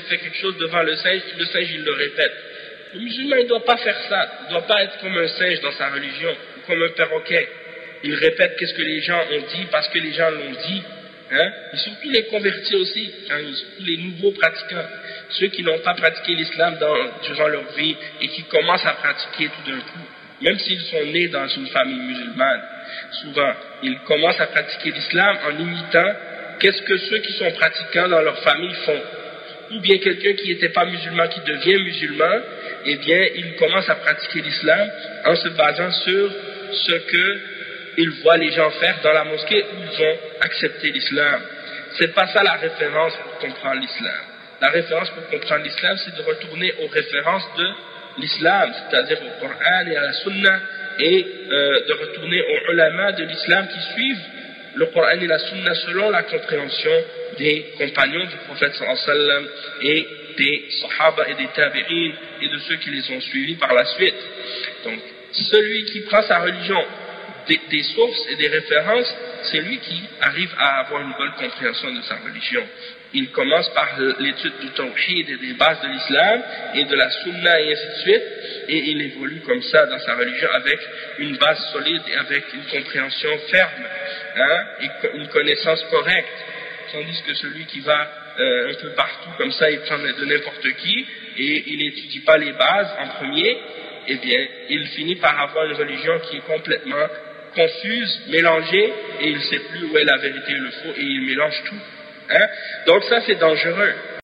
fait quelque chose devant le singe il le répète. Le musulman, il ne doit pas faire ça, il ne doit pas être comme un singe dans sa religion, ou comme un perroquet. Il répète qu'est-ce que les gens ont dit parce que les gens l'ont dit. Hein? Et surtout les convertis aussi, hein, surtout les nouveaux pratiquants, ceux qui n'ont pas pratiqué l'islam durant leur vie et qui commencent à pratiquer tout d'un coup, même s'ils sont nés dans une famille musulmane. Souvent, ils commencent à pratiquer l'islam en imitant qu'est-ce que ceux qui sont pratiquants dans leur famille font. Ou bien quelqu'un qui n'était pas musulman, qui devient musulman, eh bien, il commence à pratiquer l'islam en se basant sur ce que ils voient les gens faire dans la mosquée où ils ont accepté l'islam. C'est pas ça la référence pour comprendre l'islam. La référence pour comprendre l'islam, c'est de retourner aux références de l'islam, c'est-à-dire au Coran et à la Sunna, et de retourner aux ulama de l'islam qui suivent le Coran et la Sunna selon la compréhension des compagnons du prophète sallallahu alayhi wa sallam et des sahaba et des tabi'in et de ceux qui les ont suivis par la suite. Donc, celui qui prend sa religion des sources et des références, c'est lui qui arrive à avoir une bonne compréhension de sa religion. Il commence par l'étude du tawhid et des bases de l'islam et de la sunna et ainsi de suite, et il évolue comme ça dans sa religion avec une base solide et avec une compréhension ferme, hein, et une connaissance correcte. Tandis que celui qui va un peu partout comme ça, il prend de n'importe qui et il n'étudie pas les bases en premier, eh bien, il finit par avoir une religion qui est complètement confuse, mélangée, et il ne sait plus où est la vérité et le faux, et il mélange tout. Hein? Donc ça, c'est dangereux.